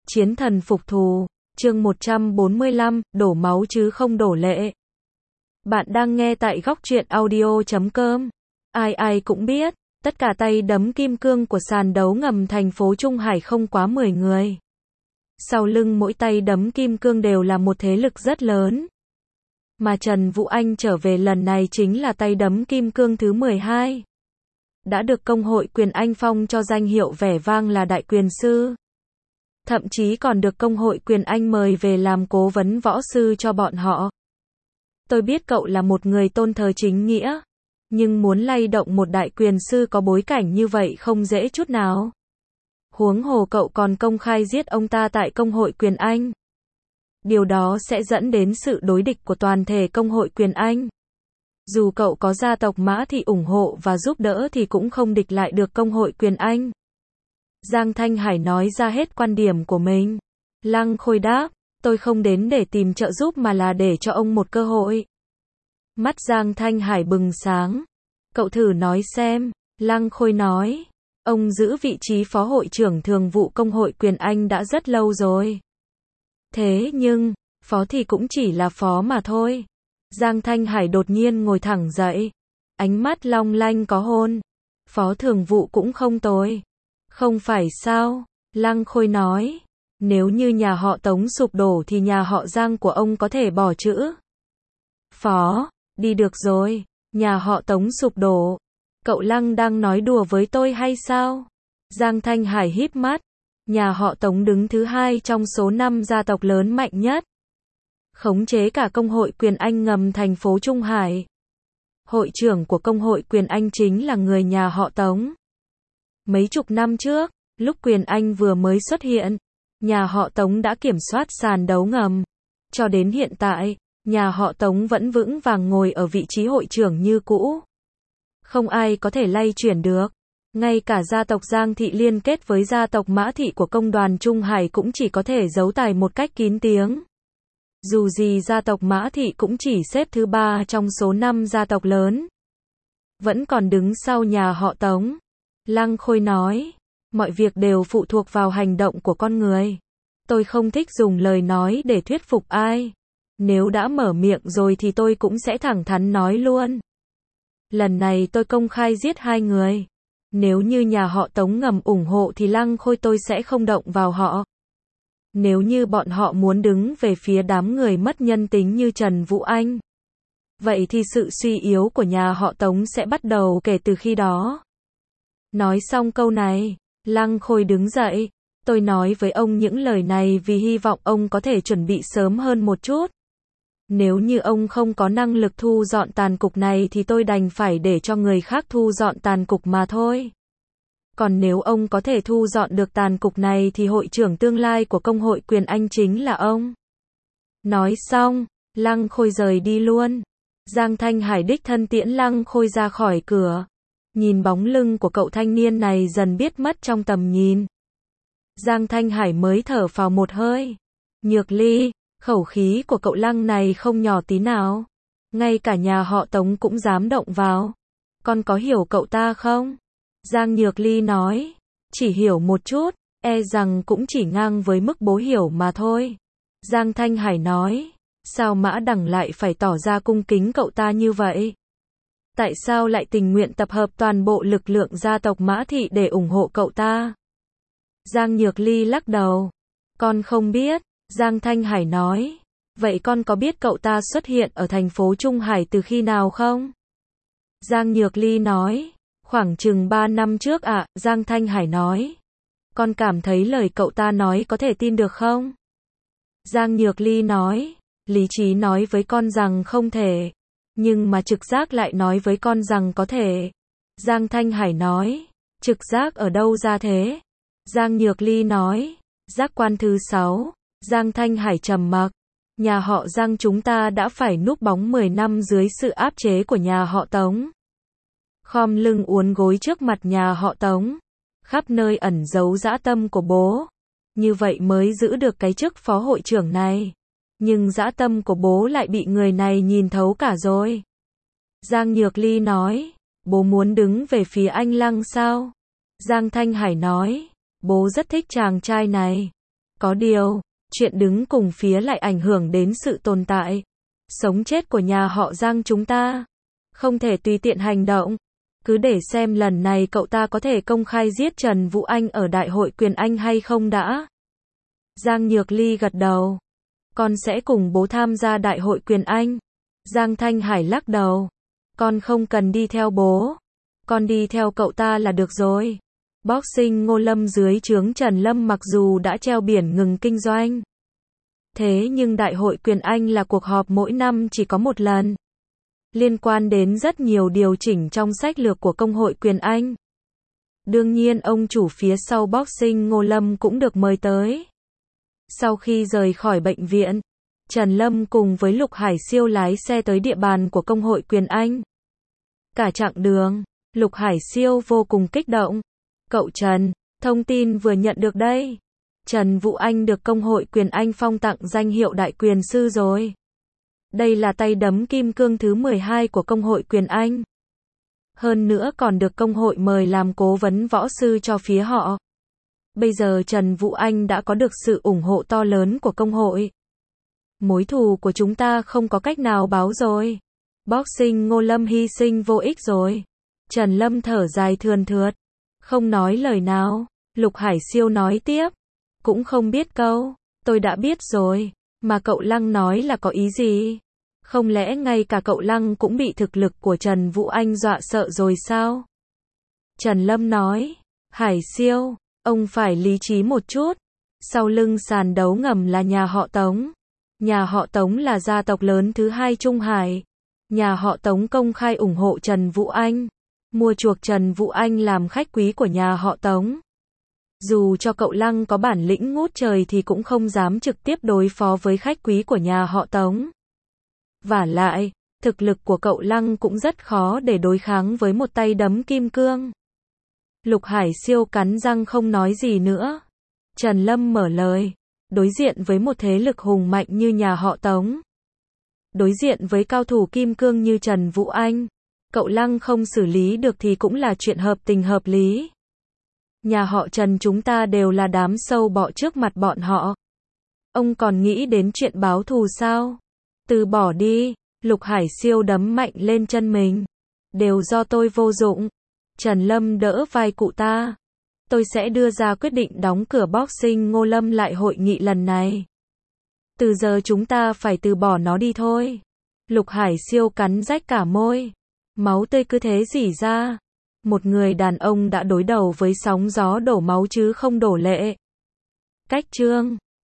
Chiến thần phục thù, chương 145, đổ máu chứ không đổ lệ. Bạn đang nghe tại góc truyện audio.com. Ai cũng biết, tất cả tay đấm kim cương của sàn đấu ngầm thành phố Trung Hải không quá 10 người. Sau lưng mỗi tay đấm kim cương đều là một thế lực rất lớn. Mà Trần Vũ Anh trở về lần này chính là tay đấm kim cương thứ 12. Đã được công hội Quyền Anh phong cho danh hiệu vẻ vang là đại quyền sư. Thậm chí còn được công hội Quyền Anh mời về làm cố vấn võ sư cho bọn họ. Tôi biết cậu là một người tôn thờ chính nghĩa, nhưng muốn lay động một đại quyền sư có bối cảnh như vậy không dễ chút nào. Huống hồ cậu còn công khai giết ông ta tại công hội Quyền Anh. Điều đó sẽ dẫn đến sự đối địch của toàn thể công hội Quyền Anh. Dù cậu có gia tộc Mã Thị ủng hộ và giúp đỡ thì cũng không địch lại được công hội Quyền Anh. Giang Thanh Hải nói ra hết quan điểm của mình. Lăng Khôi đáp, tôi không đến để tìm trợ giúp mà là để cho ông một cơ hội. Mắt Giang Thanh Hải bừng sáng. Cậu thử nói xem, Lăng Khôi nói. Ông giữ vị trí phó hội trưởng thường vụ công hội Quyền Anh đã rất lâu rồi. Thế nhưng, phó thì cũng chỉ là phó mà thôi. Giang Thanh Hải đột nhiên ngồi thẳng dậy. Ánh mắt long lanh có hôn. Phó thường vụ cũng không tồi. Không phải sao? Lăng Khôi nói. Nếu như nhà họ Tống sụp đổ thì nhà họ Giang của ông có thể bỏ chữ. Phó, đi được rồi. Nhà họ Tống sụp đổ. Cậu Lăng đang nói đùa với tôi hay sao? Giang Thanh Hải híp mắt. Nhà họ Tống đứng thứ 2 trong số 5 gia tộc lớn mạnh nhất. Khống chế cả công hội Quyền Anh ngầm thành phố Trung Hải. Hội trưởng của công hội Quyền Anh chính là người nhà họ Tống. Mấy chục năm trước, lúc Quyền Anh vừa mới xuất hiện, nhà họ Tống đã kiểm soát sàn đấu ngầm. Cho đến hiện tại, nhà họ Tống vẫn vững vàng ngồi ở vị trí hội trưởng như cũ. Không ai có thể lay chuyển được. Ngay cả gia tộc Giang Thị liên kết với gia tộc Mã Thị của công đoàn Trung Hải cũng chỉ có thể giấu tài một cách kín tiếng. Dù gì gia tộc Mã Thị cũng chỉ xếp thứ 3 trong số 5 gia tộc lớn. Vẫn còn đứng sau nhà họ Tống. Lăng Khôi nói, mọi việc đều phụ thuộc vào hành động của con người. Tôi không thích dùng lời nói để thuyết phục ai. Nếu đã mở miệng rồi thì tôi cũng sẽ thẳng thắn nói luôn. Lần này tôi công khai giết 2 người. Nếu như nhà họ Tống ngầm ủng hộ thì Lăng Khôi tôi sẽ không động vào họ. Nếu như bọn họ muốn đứng về phía đám người mất nhân tính như Trần Vũ Anh, vậy thì sự suy yếu của nhà họ Tống sẽ bắt đầu kể từ khi đó. Nói xong câu này, Lăng Khôi đứng dậy. Tôi nói với ông những lời này vì hy vọng ông có thể chuẩn bị sớm hơn một chút. Nếu như ông không có năng lực thu dọn tàn cục này thì tôi đành phải để cho người khác thu dọn tàn cục mà thôi. Còn nếu ông có thể thu dọn được tàn cục này thì hội trưởng tương lai của công hội Quyền Anh chính là ông. Nói xong, Lăng Khôi rời đi luôn. Giang Thanh Hải đích thân tiễn Lăng Khôi ra khỏi cửa. Nhìn bóng lưng của cậu thanh niên này dần biết mất trong tầm nhìn. Giang Thanh Hải mới thở phào một hơi. Nhược Ly, khẩu khí của cậu Lăng này không nhỏ tí nào. Ngay cả nhà họ Tống cũng dám động vào. Con có hiểu cậu ta không? Giang Nhược Ly nói. Chỉ hiểu một chút, e rằng cũng chỉ ngang với mức bố hiểu mà thôi. Giang Thanh Hải nói. Sao Mã Đằng lại phải tỏ ra cung kính cậu ta như vậy? Tại sao lại tình nguyện tập hợp toàn bộ lực lượng gia tộc Mã Thị để ủng hộ cậu ta? Giang Nhược Ly lắc đầu. Con không biết. Giang Thanh Hải nói. Vậy con có biết cậu ta xuất hiện ở thành phố Trung Hải từ khi nào không? Giang Nhược Ly nói. Khoảng chừng 3 năm trước ạ. Giang Thanh Hải nói. Con cảm thấy lời cậu ta nói có thể tin được không? Giang Nhược Ly nói. Lý trí nói với con rằng không thể. Nhưng mà trực giác lại nói với con rằng có thể. Giang Thanh Hải nói. Trực giác ở đâu ra thế? Giang Nhược Ly nói. Giác quan thứ 6. Giang Thanh Hải trầm mặc. Nhà họ Giang chúng ta đã phải núp bóng 10 năm dưới sự áp chế của nhà họ Tống. Khom lưng uốn gối trước mặt nhà họ Tống. Khắp nơi ẩn giấu dã tâm của bố. Như vậy mới giữ được cái chức phó hội trưởng này. Nhưng dã tâm của bố lại bị người này nhìn thấu cả rồi. Giang Nhược Ly nói. Bố muốn đứng về phía anh Lăng sao? Giang Thanh Hải nói. Bố rất thích chàng trai này. Có điều, chuyện đứng cùng phía lại ảnh hưởng đến sự tồn tại, sống chết của nhà họ Giang chúng ta. Không thể tùy tiện hành động. Cứ để xem lần này cậu ta có thể công khai giết Trần Vũ Anh ở Đại hội Quyền Anh hay không đã. Giang Nhược Ly gật đầu. Con sẽ cùng bố tham gia Đại hội Quyền Anh. Giang Thanh Hải lắc đầu. Con không cần đi theo bố. Con đi theo cậu ta là được rồi. Boxing Ngô Lâm dưới trướng Trần Lâm mặc dù đã treo biển ngừng kinh doanh. Thế nhưng Đại hội Quyền Anh là cuộc họp mỗi năm chỉ có một lần. Liên quan đến rất nhiều điều chỉnh trong sách lược của Công hội Quyền Anh. Đương nhiên ông chủ phía sau Boxing Ngô Lâm cũng được mời tới. Sau khi rời khỏi bệnh viện, Trần Lâm cùng với Lục Hải Siêu lái xe tới địa bàn của Công hội Quyền Anh. Cả chặng đường, Lục Hải Siêu vô cùng kích động. Cậu Trần, thông tin vừa nhận được đây. Trần Vũ Anh được Công hội Quyền Anh phong tặng danh hiệu Đại Quyền Sư rồi. Đây là tay đấm kim cương thứ 12 của Công hội Quyền Anh. Hơn nữa còn được Công hội mời làm cố vấn võ sư cho phía họ. Bây giờ Trần Vũ Anh đã có được sự ủng hộ to lớn của Công hội. Mối thù của chúng ta không có cách nào báo rồi. Boxing Ngô Lâm hy sinh vô ích rồi. Trần Lâm thở dài thườn thượt. Không nói lời nào. Lục Hải Siêu nói tiếp. Cũng không biết câu. Tôi đã biết rồi. Mà cậu Lăng nói là có ý gì? Không lẽ ngay cả cậu Lăng cũng bị thực lực của Trần Vũ Anh dọa sợ rồi sao? Trần Lâm nói. Hải Siêu, ông phải lý trí một chút. Sau lưng sàn đấu ngầm là nhà họ Tống. Nhà họ Tống là gia tộc lớn thứ hai Trung Hải. Nhà họ Tống công khai ủng hộ Trần Vũ Anh. Mua chuộc Trần Vũ Anh làm khách quý của nhà họ Tống. Dù cho cậu Lăng có bản lĩnh ngút trời thì cũng không dám trực tiếp đối phó với khách quý của nhà họ Tống. Vả lại, thực lực của cậu Lăng cũng rất khó để đối kháng với một tay đấm kim cương. Lục Hải Siêu cắn răng không nói gì nữa. Trần Lâm mở lời. Đối diện với một thế lực hùng mạnh như nhà họ Tống. Đối diện với cao thủ kim cương như Trần Vũ Anh. Cậu Lăng không xử lý được thì cũng là chuyện hợp tình hợp lý. Nhà họ Trần chúng ta đều là đám sâu bọ trước mặt bọn họ. Ông còn nghĩ đến chuyện báo thù sao? Từ bỏ đi. Lục Hải Siêu đấm mạnh lên chân mình. Đều do tôi vô dụng. Trần Lâm đỡ vai cụ ta. Tôi sẽ đưa ra quyết định đóng cửa Boxing Ngô Lâm lại hội nghị lần này. Từ giờ chúng ta phải từ bỏ nó đi thôi. Lục Hải Siêu cắn rách cả môi. Máu tươi cứ thế rỉ ra. Một người đàn ông đã đối đầu với sóng gió đổ máu chứ không đổ lệ. Cách chương